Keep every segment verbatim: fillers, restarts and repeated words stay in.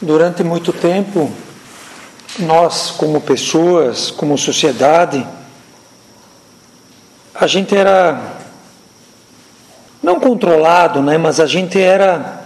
Durante muito tempo, nós como pessoas, como sociedade, a gente era não controlado, né, mas a gente era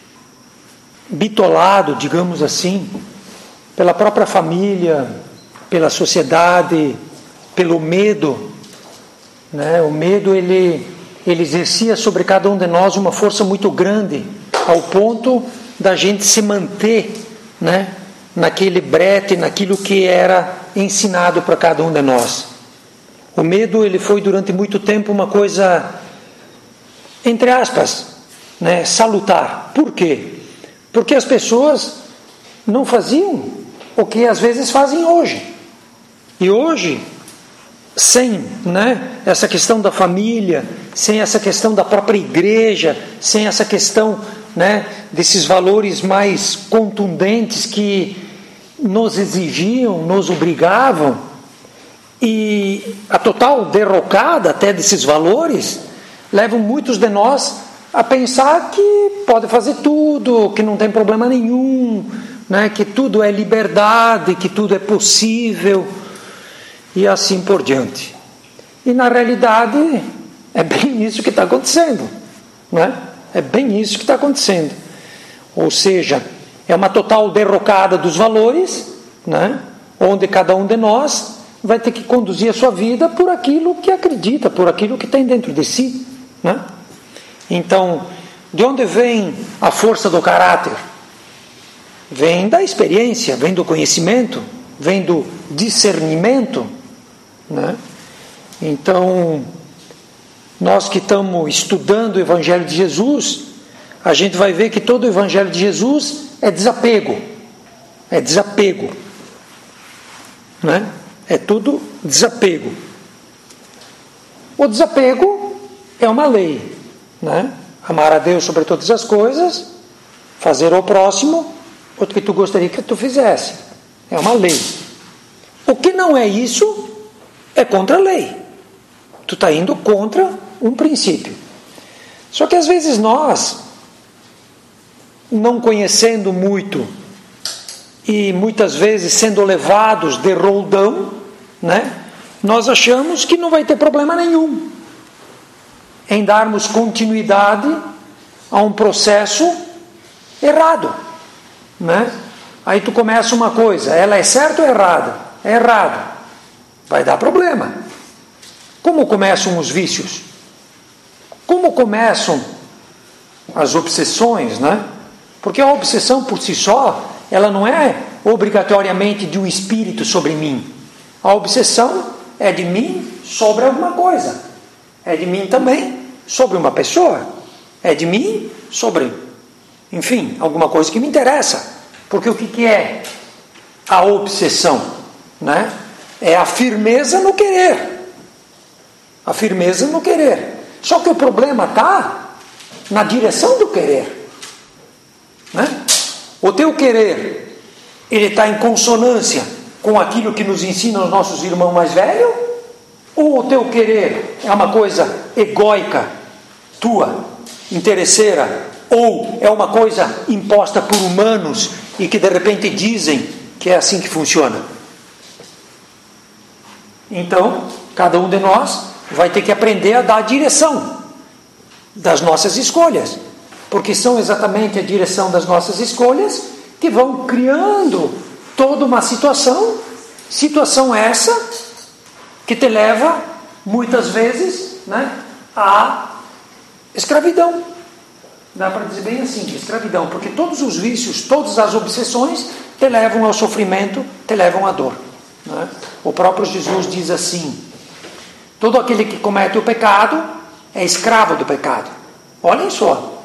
bitolado, digamos assim, pela própria família, pela sociedade, pelo medo, né? O medo ele ele exercia sobre cada um de nós uma força muito grande, ao ponto da gente se manter, né, naquele brete, naquilo que era ensinado para cada um de nós. O medo ele foi durante muito tempo uma coisa, entre aspas, né, salutar. Por quê? Porque as pessoas não faziam o que às vezes fazem hoje. E hoje, sem, né, essa questão da família, sem essa questão da própria igreja, sem essa questão, né, desses valores mais contundentes que nos exigiam, nos obrigavam, e a total derrocada até desses valores levam muitos de nós a pensar que pode fazer tudo, que não tem problema nenhum, né, que tudo é liberdade, que tudo é possível e assim por diante. E na realidade é bem isso que está acontecendo, né? É bem isso que está acontecendo. Ou seja, é uma total derrocada dos valores, né? Onde cada um de nós vai ter que conduzir a sua vida por aquilo que acredita, por aquilo que tem dentro de si, né? Então, de onde vem a força do caráter? Vem da experiência, vem do conhecimento, vem do discernimento, né? Então, nós que estamos estudando o Evangelho de Jesus, a gente vai ver que todo o Evangelho de Jesus é desapego, é desapego, né? É tudo desapego. O desapego é uma lei, né? Amar a Deus sobre todas as coisas, fazer ao próximo o que tu gostaria que tu fizesse, é uma lei. O que não é isso é contra a lei. Tu está indo contra um princípio. Só que às vezes nós, não conhecendo muito e muitas vezes sendo levados de roldão, né, nós achamos que não vai ter problema nenhum em darmos continuidade a um processo errado, né? Aí tu começa uma coisa, ela é certa ou errada? É errado. Vai dar problema. Como começam os vícios? Como começam as obsessões, né? Porque a obsessão por si só, ela não é obrigatoriamente de um espírito sobre mim. A obsessão é de mim sobre alguma coisa. É de mim também sobre uma pessoa. É de mim sobre, enfim, alguma coisa que me interessa. Porque o que, que é a obsessão, né? É a firmeza no querer. A firmeza no querer. Só que o problema está na direção do querer, né? O teu querer, ele está em consonância com aquilo que nos ensinam os nossos irmãos mais velhos? Ou o teu querer é uma coisa egóica, tua, interesseira? Ou é uma coisa imposta por humanos e que de repente dizem que é assim que funciona? Então, cada um de nós vai ter que aprender a dar a direção das nossas escolhas, porque são exatamente a direção das nossas escolhas que vão criando toda uma situação, situação essa que te leva muitas vezes, né, à escravidão. Dá para dizer bem assim, escravidão, porque todos os vícios, todas as obsessões te levam ao sofrimento, te levam à dor, né? O próprio Jesus diz assim: todo aquele que comete o pecado é escravo do pecado. Olhem só.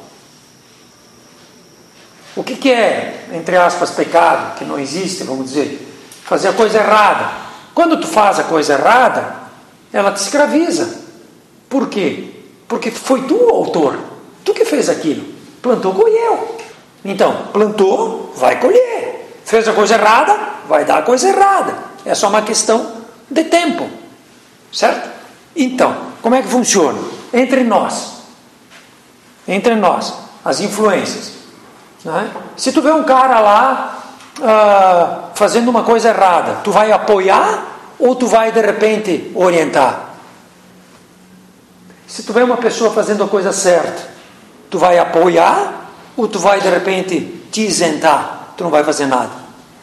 O que, que é, entre aspas, pecado? Que não existe, vamos dizer. Fazer a coisa errada. Quando tu faz a coisa errada, ela te escraviza. Por quê? Porque foi tu o autor. Tu que fez aquilo. Plantou, colheu. Então, plantou, vai colher. Fez a coisa errada, vai dar a coisa errada. É só uma questão de tempo. Certo? Então, como é que funciona? Entre nós, entre nós, as influências. Né? Se tu vê um cara lá uh, fazendo uma coisa errada, tu vai apoiar ou tu vai de repente orientar? Se tu vê uma pessoa fazendo a coisa certa, tu vai apoiar ou tu vai de repente te isentar? Tu não vai fazer nada.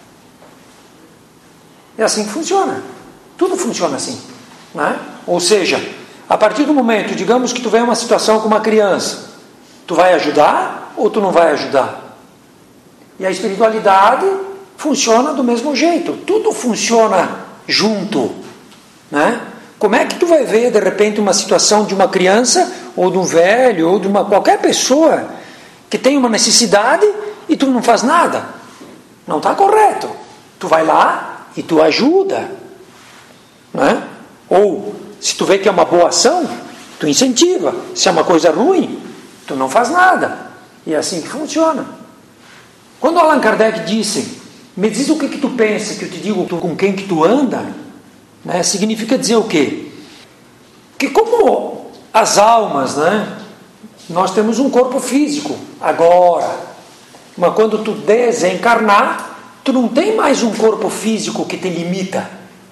É assim que funciona. Tudo funciona assim. Né? Ou seja, a partir do momento, digamos que tu vê uma situação com uma criança, tu vai ajudar ou tu não vai ajudar? E a espiritualidade funciona do mesmo jeito. Tudo funciona junto. Né? Como é que tu vai ver de repente uma situação de uma criança ou de um velho ou de uma qualquer pessoa que tem uma necessidade e tu não faz nada? Não está correto. Tu vai lá e tu ajuda. Né? Ou se tu vê que é uma boa ação, tu incentiva. Se é uma coisa ruim, tu não faz nada. E é assim que funciona. Quando Allan Kardec disse, me diz o que, que tu pensa, que eu te digo com quem que tu anda, né, significa dizer o quê? Que como as almas, né, nós temos um corpo físico agora, mas quando tu desencarnar, tu não tem mais um corpo físico que te limita.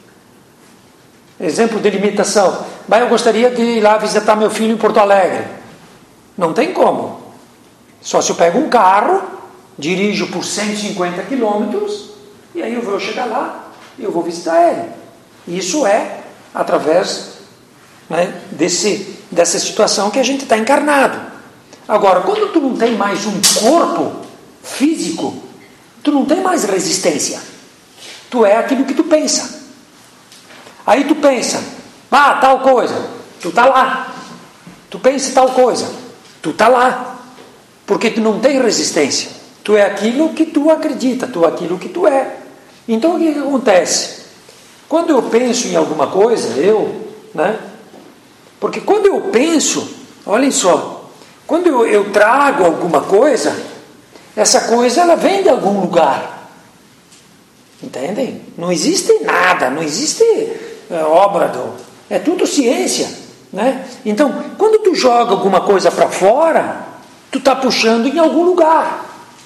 Exemplo de limitação. Mas eu gostaria de ir lá visitar meu filho em Porto Alegre. Não tem como. Só se eu pego um carro, dirijo por cento e cinquenta quilômetros, e aí eu vou chegar lá e eu vou visitar ele. Isso é através, né, desse, dessa situação que a gente está encarnado. Agora, quando tu não tem mais um corpo físico, tu não tem mais resistência. Tu é aquilo que tu pensa. Aí tu pensa, ah, tal coisa, tu está lá. Tu pensa tal coisa, tu está lá. Porque tu não tem resistência. Tu é aquilo que tu acredita, tu é aquilo que tu é. Então o que, que acontece? Quando eu penso em alguma coisa, eu, né? Porque quando eu penso, olhem só, quando eu, eu trago alguma coisa, essa coisa ela vem de algum lugar. Entendem? Não existe nada, não existe é, obra do... É tudo ciência, né? Então, quando tu joga alguma coisa para fora, tu está puxando em algum lugar.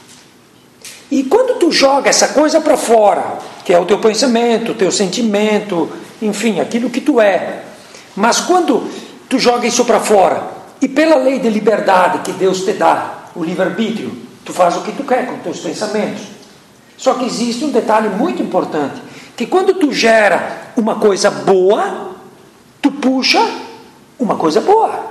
E quando tu joga essa coisa para fora, que é o teu pensamento, o teu sentimento, enfim, aquilo que tu é. Mas quando tu joga isso para fora, e pela lei de liberdade que Deus te dá, o livre-arbítrio, tu faz o que tu quer com os teus pensamentos. Só que existe um detalhe muito importante, que quando tu gera uma coisa boa, tu puxa uma coisa boa.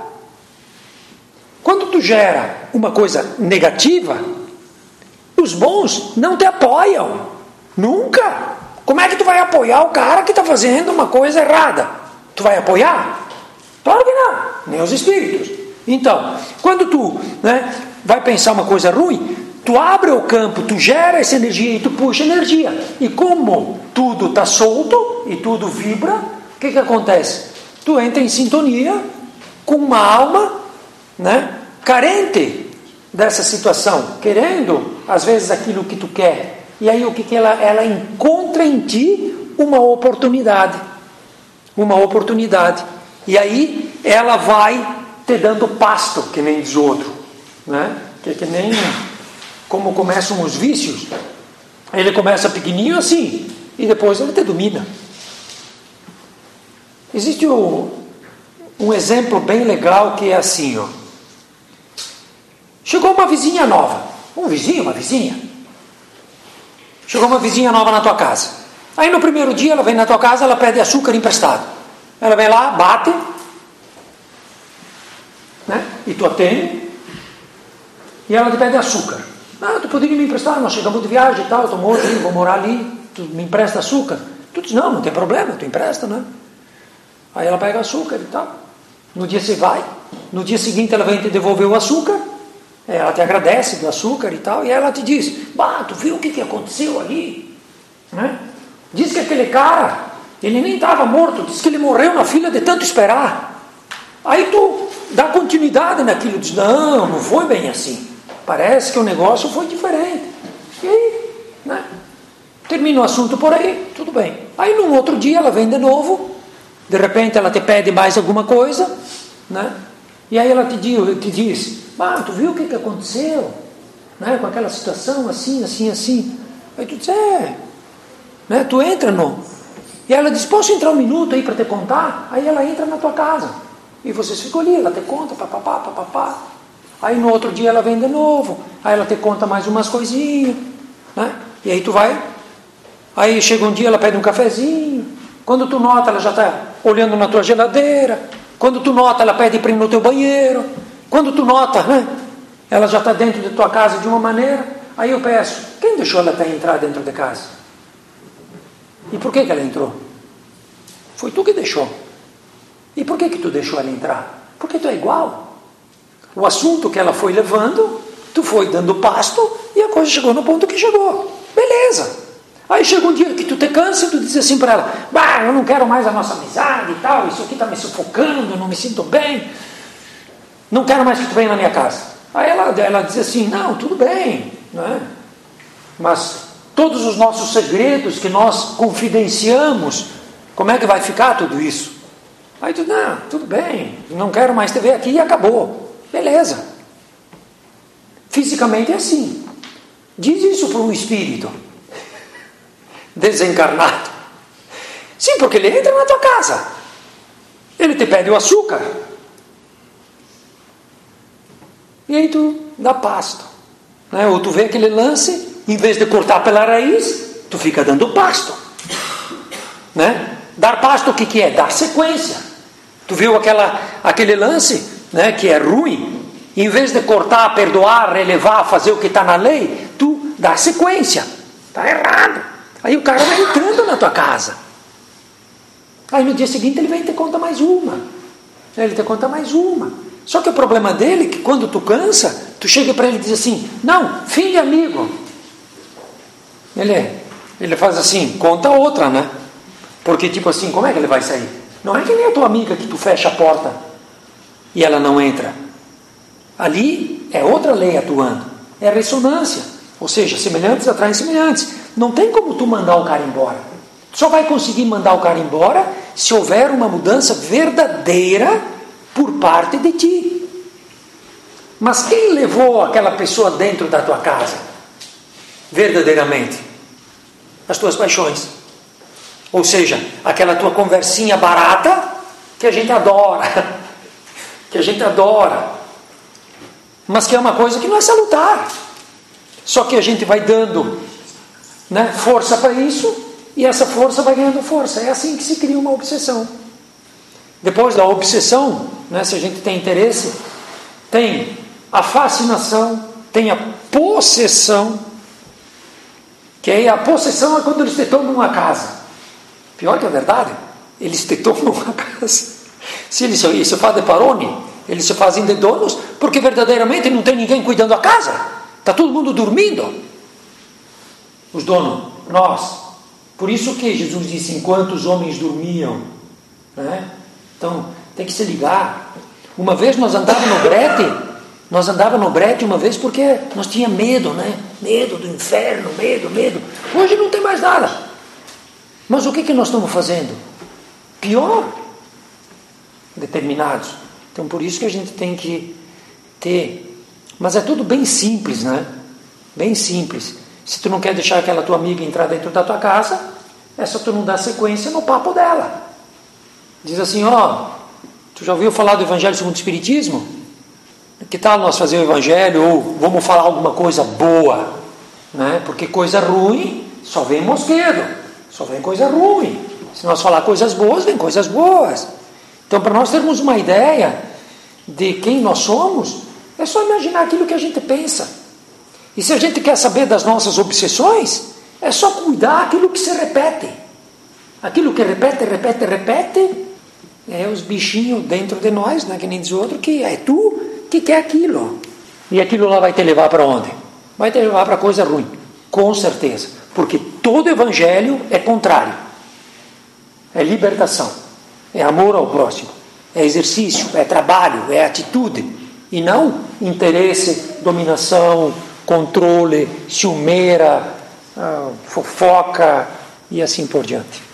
Quando tu gera uma coisa negativa, os bons não te apoiam. Nunca. Como é que tu vai apoiar o cara que está fazendo uma coisa errada? Tu vai apoiar? Claro que não. Nem os espíritos. Então, quando tu, né, vai pensar uma coisa ruim, tu abre o campo, tu gera essa energia e tu puxa energia. E como tudo está solto e tudo vibra, o que, que acontece? Tu entra em sintonia com uma alma, né, carente dessa situação, querendo às vezes aquilo que tu quer. E aí o que, que ela, ela encontra em ti? Uma oportunidade. Uma oportunidade. E aí ela vai te dando pasto, que nem diz outro, né? Que, que nem como começam os vícios. Ele começa pequenininho assim, e depois ele te domina. Existe um, um exemplo bem legal que é assim, ó. Chegou uma vizinha nova. Um vizinho, uma vizinha. Chegou uma vizinha nova na tua casa. Aí no primeiro dia ela vem na tua casa, ela pede açúcar emprestado. Ela vem lá, bate, né? E tu atende, e ela te pede açúcar. Ah, tu poderia me emprestar? Nós chegamos de viagem e tal, eu estou morto ali, vou morar ali, tu me empresta açúcar? Tu diz, não, não tem problema, tu empresta, né? Aí ela pega açúcar e tal. No dia você vai, no dia seguinte ela vem te devolver o açúcar, ela te agradece do açúcar e tal, e ela te diz, bah, tu viu o que, que aconteceu ali? Né? Diz que aquele cara, ele nem estava morto, diz que ele morreu na fila de tanto esperar. Aí tu dá continuidade naquilo, diz, não, não foi bem assim. Parece que o negócio foi diferente. E aí, né? Termina o assunto por aí, tudo bem. Aí num outro dia ela vem de novo, de repente ela te pede mais alguma coisa, né? E aí ela te diz, te diz ah, tu viu o que, que aconteceu? né, com aquela situação assim, assim, assim. Aí tu diz, é, né, tu entra no... E ela diz, posso entrar um minuto aí para te contar? Aí ela entra na tua casa. E vocês ficam ali, ela te conta, papapá, papapá. Aí no outro dia ela vem de novo. Aí ela te conta mais umas coisinhas, né? E aí tu vai. Aí chega um dia, ela pede um cafezinho. Quando tu nota, ela já está olhando na tua geladeira. Quando tu nota, ela pede para ir no teu banheiro. Quando tu nota, né, ela já está dentro de tua casa de uma maneira. Aí eu peço, quem deixou ela até entrar dentro de casa? E por que que ela entrou? Foi tu que deixou. E por que que tu deixou ela entrar? Porque tu é igual. O assunto que ela foi levando, tu foi dando pasto e a coisa chegou no ponto que chegou. Beleza. Aí chega um dia que tu te cansa e tu diz assim para ela, bah, eu não quero mais a nossa amizade e tal, isso aqui está me sufocando, eu não me sinto bem, não quero mais que tu venha na minha casa. Aí ela, ela diz assim, não, tudo bem, não é? Mas todos os nossos segredos que nós confidenciamos, como é que vai ficar tudo isso? Aí tu diz, não, tudo bem, não quero mais te ver aqui e acabou. Beleza. Fisicamente é assim. Diz isso para um espírito desencarnado. Sim, porque ele entra na tua casa. Ele te pede o açúcar. E aí tu dá pasto. Né? Ou tu vê aquele lance, em vez de cortar pela raiz, tu fica dando pasto. Né? Dar pasto o que, que é? Dar sequência. Tu viu aquela, aquele lance, né, que é ruim? Em vez de cortar, perdoar, relevar, fazer o que está na lei, tu dá sequência. Está errado. Aí o cara vai entrando na tua casa. Aí no dia seguinte ele vem e te conta mais uma. Ele te conta mais uma. Só que o problema dele é que quando tu cansa, tu chega para ele e diz assim, não, fim de amigo. Ele, ele faz assim, conta outra, né? Porque tipo assim, como é que ele vai sair? Não é que nem a tua amiga que tu fecha a porta e ela não entra. Ali é outra lei atuando. É a ressonância. Ou seja, semelhantes atraem semelhantes. Não tem como tu mandar o cara embora. Tu só vai conseguir mandar o cara embora se houver uma mudança verdadeira por parte de ti. Mas quem levou aquela pessoa dentro da tua casa? Verdadeiramente? As tuas paixões. Ou seja, aquela tua conversinha barata que a gente adora. Que a gente adora. Mas que é uma coisa que não é salutar. Só que a gente vai dando, né, força para isso, e essa força vai ganhando força. É assim que se cria uma obsessão. Depois da obsessão, né, se a gente tem interesse, tem a fascinação, tem a possessão, que aí a possessão é quando eles te tomam uma casa. Pior que a verdade, eles te tomam uma casa. Se eles se fazem de paroni, eles se fazem de donos, porque verdadeiramente não tem ninguém cuidando da casa. Está todo mundo dormindo. Os donos, nós. Por isso que Jesus disse, enquanto os homens dormiam. Né? Então, tem que se ligar. Uma vez nós andávamos no brete, nós andávamos no brete uma vez porque nós tínhamos medo, né? Medo do inferno, medo, medo. Hoje não tem mais nada. Mas o que, que nós estamos fazendo? Pior. Determinados. Então, por isso que a gente tem que ter... Mas é tudo bem simples, né? Bem simples. Se tu não quer deixar aquela tua amiga entrar dentro da tua casa, é só tu não dar sequência no papo dela. Diz assim, ó, tu já ouviu falar do Evangelho segundo o Espiritismo? Que tal nós fazer o Evangelho? Ou vamos falar alguma coisa boa? Né? Porque coisa ruim só vem mosquedo. Só vem coisa ruim. Se nós falar coisas boas, vem coisas boas. Então, para nós termos uma ideia de quem nós somos, é só imaginar aquilo que a gente pensa. E se a gente quer saber das nossas obsessões, é só cuidar aquilo que se repete. Aquilo que repete, repete, repete, é os bichinhos dentro de nós, né, que nem diz o outro, que é tu que quer aquilo. E aquilo lá vai te levar para onde? Vai te levar para coisa ruim, com certeza. Porque todo evangelho é contrário. É libertação, é amor ao próximo, é exercício, é trabalho, é atitude. E não interesse, dominação, controle, ciumeira, fofoca e assim por diante.